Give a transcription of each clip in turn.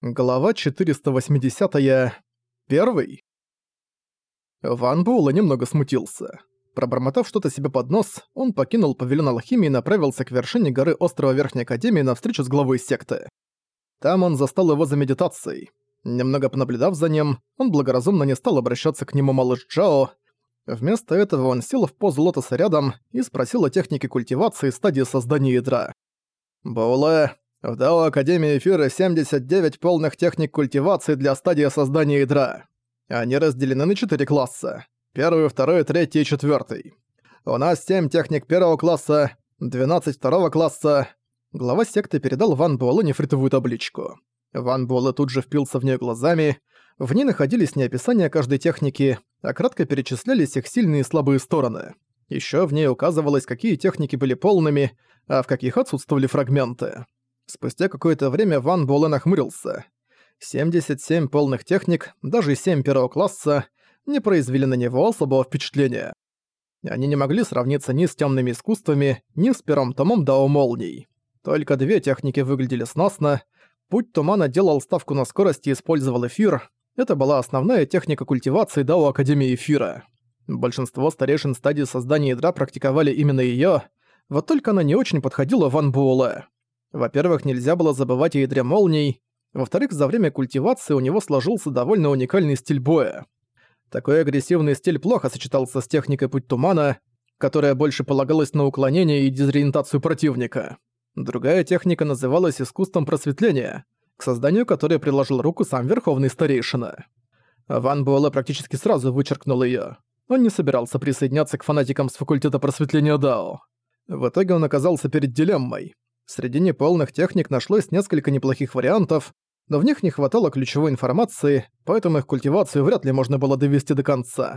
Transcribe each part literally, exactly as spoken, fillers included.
Глава четыреста восьмидесятая. Первый. Ван Буэлэ немного смутился. Пробормотав что-то себе под нос, он покинул павильон алхимии и направился к вершине горы острова Верхней Академии на встречу с главой секты. Там он застал его за медитацией. Немного понаблюдав за ним, он благоразумно не стал обращаться к нему малыш Джао. Вместо этого он сел в позу лотоса рядом и спросил о технике культивации стадии создания ядра. «Буэлэ, в Дао Академии Эфира семьдесят девять полных техник культивации для стадии создания ядра. Они разделены на четыре класса. Первый, второй, третий и четвёртый. У нас семь техник первого класса, двенадцать второго класса». Глава секты передал Ван Буэлэ нефритовую табличку. Ван Буэлэ тут же впился в неё глазами. В ней находились не описания каждой техники, а кратко перечислялись их сильные и слабые стороны. Ещё в ней указывалось, какие техники были полными, а в каких отсутствовали фрагменты. Спустя какое-то время Ван Буэлэ нахмурился. семьдесят семь полных техник, даже семь первого класса, не произвели на него особого впечатления. Они не могли сравниться ни с тёмными искусствами, ни с первым томом Дао Молний. Только две техники выглядели сносно. Путь Тумана делал ставку на скорость и использовал эфир. Это была основная техника культивации Дао Академии Эфира. Большинство старейшин стадии создания ядра практиковали именно её, вот только она не очень подходила Ван Буэлэ. Во-первых, нельзя было забывать о ядре молний. Во-вторых, за время культивации у него сложился довольно уникальный стиль боя. Такой агрессивный стиль плохо сочетался с техникой Путь Тумана, которая больше полагалась на уклонение и дезориентацию противника. Другая техника называлась искусством просветления, к созданию которой приложил руку сам Верховный Старейшина. Ван Буэлэ практически сразу вычеркнул её. Он не собирался присоединяться к фанатикам с факультета просветления Дао. В итоге он оказался перед дилеммой. Среди неполных техник нашлось несколько неплохих вариантов, но в них не хватало ключевой информации, поэтому их культивацию вряд ли можно было довести до конца.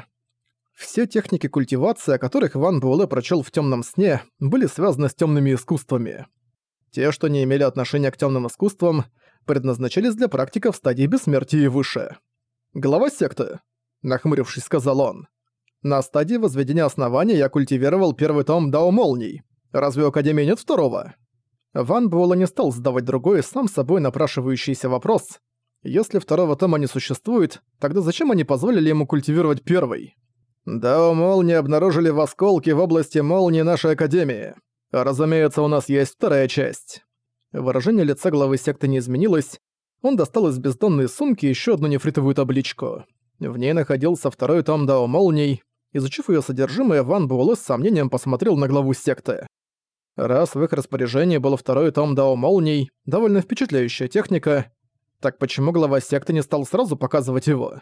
Все техники культивации, о которых Ван Буэлэ прочёл в «Тёмном сне», были связаны с тёмными искусствами. Те, что не имели отношения к тёмным искусствам, предназначались для практиков стадии бессмертия и выше. «Глава секты», — нахмурившись, сказал он. «На стадии возведения основания я культивировал первый том Дао Молний. Разве у Академии нет второго?» Ван Буэлэ не стал задавать другой, сам собой напрашивающийся вопрос. Если второго тома не существует, тогда зачем они позволили ему культивировать первый? «Дао Молнии обнаружили в осколке в области молнии нашей Академии. Разумеется, у нас есть вторая часть». Выражение лица главы секты не изменилось. Он достал из бездонной сумки ещё одну нефритовую табличку. В ней находился второй том Дао Молний. Изучив её содержимое, Ван Буэлэ с сомнением посмотрел на главу секты. Раз в их распоряжении был второй том Дао Молний, довольно впечатляющая техника, так почему глава секты не стал сразу показывать его?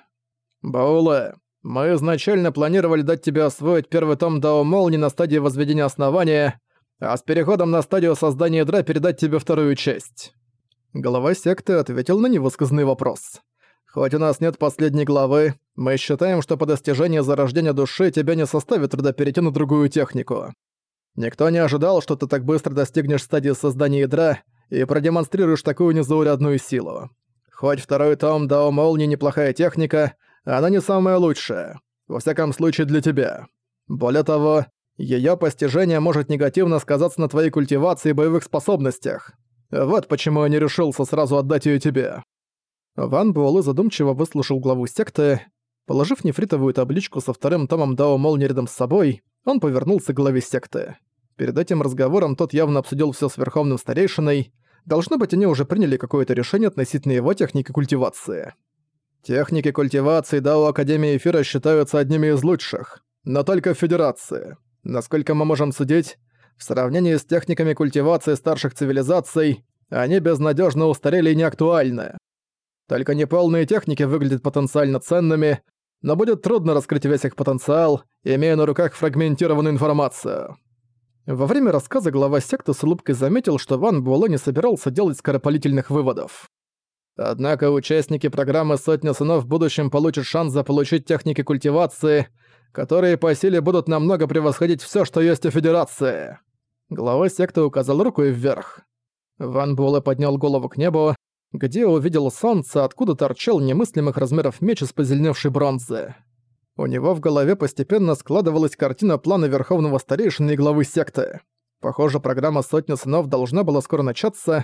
«Буэлэ, мы изначально планировали дать тебе освоить первый том Дао Молний на стадии возведения основания, а с переходом на стадию создания ядра передать тебе вторую часть». Глава секты ответил на невысказанный вопрос. «Хоть у нас нет последней главы, мы считаем, что по достижении зарождения души тебе не составит труда перейти на другую технику. Никто не ожидал, что ты так быстро достигнешь стадии создания ядра и продемонстрируешь такую незаурядную силу. Хоть второй том Дао Молнии неплохая техника, она не самая лучшая. Во всяком случае для тебя. Более того, её постижение может негативно сказаться на твоей культивации и боевых способностях. Вот почему я не решился сразу отдать её тебе». Ван Буэлэ задумчиво выслушал главу секты. Положив нефритовую табличку со вторым томом Дао Молнии рядом с собой, он повернулся к главе секты. Перед этим разговором тот явно обсудил всё с Верховным Старейшиной. Должно быть, они уже приняли какое-то решение относительно его техники культивации. Техники культивации Дао Академии Эфира считаются одними из лучших, но только в Федерации. Насколько мы можем судить, в сравнении с техниками культивации старших цивилизаций, они безнадёжно устарели и неактуальны. Только неполные техники выглядят потенциально ценными, но будет трудно раскрыть весь их потенциал, имея на руках фрагментированную информацию. Во время рассказа глава секты с улыбкой заметил, что Ван Буэлэ не собирался делать скоропалительных выводов. Однако участники программы «Сотня сынов» в будущем получат шанс заполучить техники культивации, которые по силе будут намного превосходить всё, что есть у Федерации. Глава секты указал рукой вверх. Ван Буэлэ поднял голову к небу, где увидел солнце, откуда торчал немыслимых размеров меч из позеленевшей бронзы. У него в голове постепенно складывалась картина плана Верховного Старейшины и главы секты. Похоже, программа «Сотня сынов» должна была скоро начаться.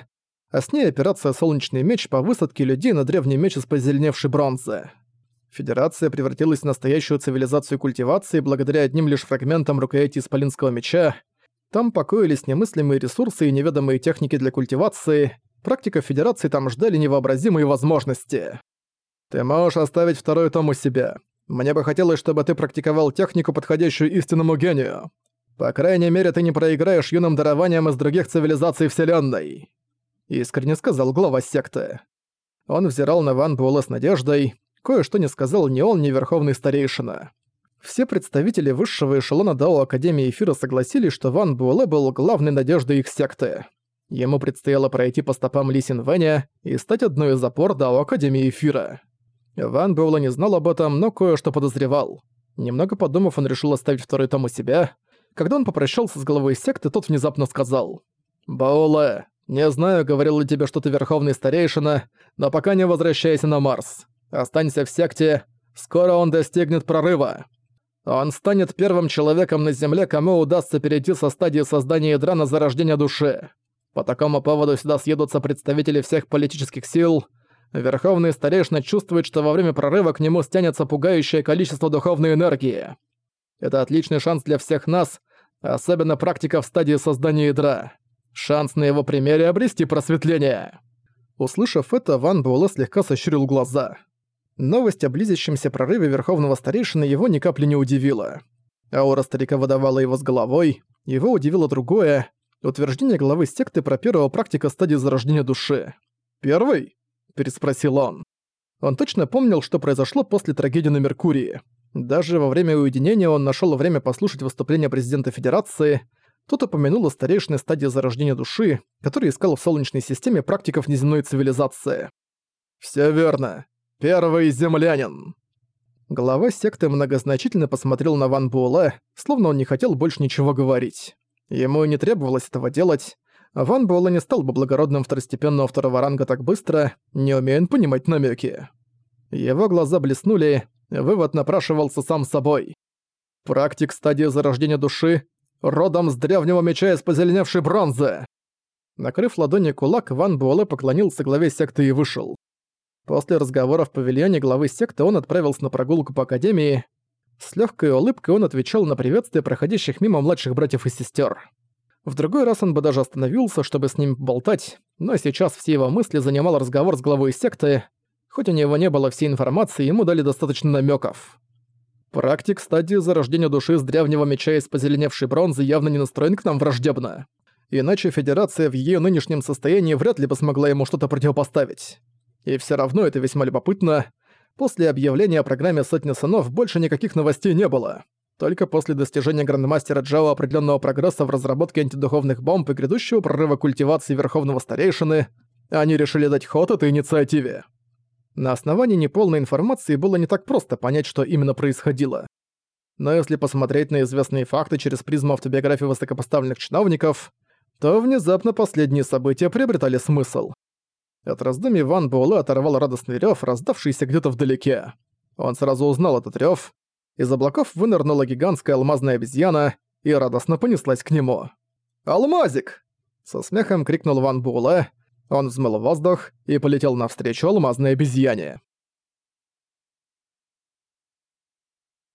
а с ней операция «Солнечный меч» по высадке людей на древний меч из позеленевшей бронзы. Федерация превратилась в настоящую цивилизацию культивации благодаря одним лишь фрагментам рукояти исполинского меча. Там покоились немыслимые ресурсы и неведомые техники для культивации. Практиков Федерации там ждали невообразимые возможности. «Ты можешь оставить второй том у себя. Мне бы хотелось, чтобы ты практиковал технику, подходящую истинному гению. По крайней мере, ты не проиграешь юным дарованиям из других цивилизаций Вселенной», — искренне сказал глава секты. Он взирал на Ван Буэлэ с надеждой. Кое-что не сказал ни он, ни Верховный Старейшина. Все представители высшего эшелона Дао Академии Эфира согласились, что Ван Буэлэ был главной надеждой их секты. Ему предстояло пройти по стопам Ли Синвэня и стать одной из опор Дао Академии Эфира. Ван Буэлэ не знал об этом, но кое-что подозревал. Немного подумав, он решил оставить второй том у себя. Когда он попрощался с главой секты, тот внезапно сказал: «Буэлэ, не знаю, говорил ли тебе что-то Верховный Старейшина, но пока не возвращайся на Марс. Останься в секте, скоро он достигнет прорыва. Он станет первым человеком на Земле, кому удастся перейти со стадии создания ядра на зарождение души. По такому поводу сюда съедутся представители всех политических сил. Верховный Старейшина чувствует, что во время прорыва к нему стянется пугающее количество духовной энергии. Это отличный шанс для всех нас, особенно практиков в стадии создания ядра. Шанс на его примере обрести просветление». Услышав это, Ван Буэлэ слегка сощурил глаза. Новость о близящемся прорыве Верховного Старейшины его ни капли не удивила. Аура старика выдавала его с головой, его удивило другое — утверждение главы секты про первого практика стадии зарождения души. «Первый?» — переспросил он. Он точно помнил, что произошло после трагедии на Меркурии. Даже во время уединения он нашел время послушать выступление президента Федерации. Тот упомянул о старейшине стадии зарождения души, который искал в Солнечной системе практиков неземной цивилизации. «Всё верно. Первый землянин». Глава секты многозначительно посмотрел на Ван Буэлэ, словно он не хотел больше ничего говорить. Ему и не требовалось этого делать. Ван Буэлэ не стал бы благородным второстепенного второго ранга так быстро, не умея понимать намёки. Его глаза блеснули, вывод напрашивался сам собой. Практик стадии зарождения души, родом с древнего меча из позеленевшей бронзы. Накрыв ладони кулак, Ван Буэлэ поклонился главе секты и вышел. После разговора в павильоне главы секты он отправился на прогулку по академии. С легкой улыбкой он отвечал на приветствия проходящих мимо младших братьев и сестер. В другой раз он бы даже остановился, чтобы с ним болтать, но сейчас все его мысли занимал разговор с главой секты. Хоть у него не было всей информации, ему дали достаточно намеков. Практик стадии зарождения души с древнего меча из позеленевшей бронзы явно не настроен к нам враждебно. Иначе Федерация в ее нынешнем состоянии вряд ли бы смогла ему что-то противопоставить. И все равно это весьма любопытно. После объявления о программе «Сотни сынов» больше никаких новостей не было. Только после достижения грандмастера Джао определенного прогресса в разработке антидуховных бомб и грядущего прорыва культивации Верховного Старейшины они решили дать ход этой инициативе. На основании неполной информации было не так просто понять, что именно происходило. Но если посмотреть на известные факты через призму автобиографии высокопоставленных чиновников, то внезапно последние события приобретали смысл. От раздумий Ван Буэлэ оторвал радостный рёв, раздавшийся где-то вдалеке. Он сразу узнал этот рёв. Из облаков вынырнула гигантская алмазная обезьяна и радостно понеслась к нему. «Алмазик!» — со смехом крикнул Ван Буэлэ. Он взмыл в воздух и полетел навстречу алмазной обезьяне.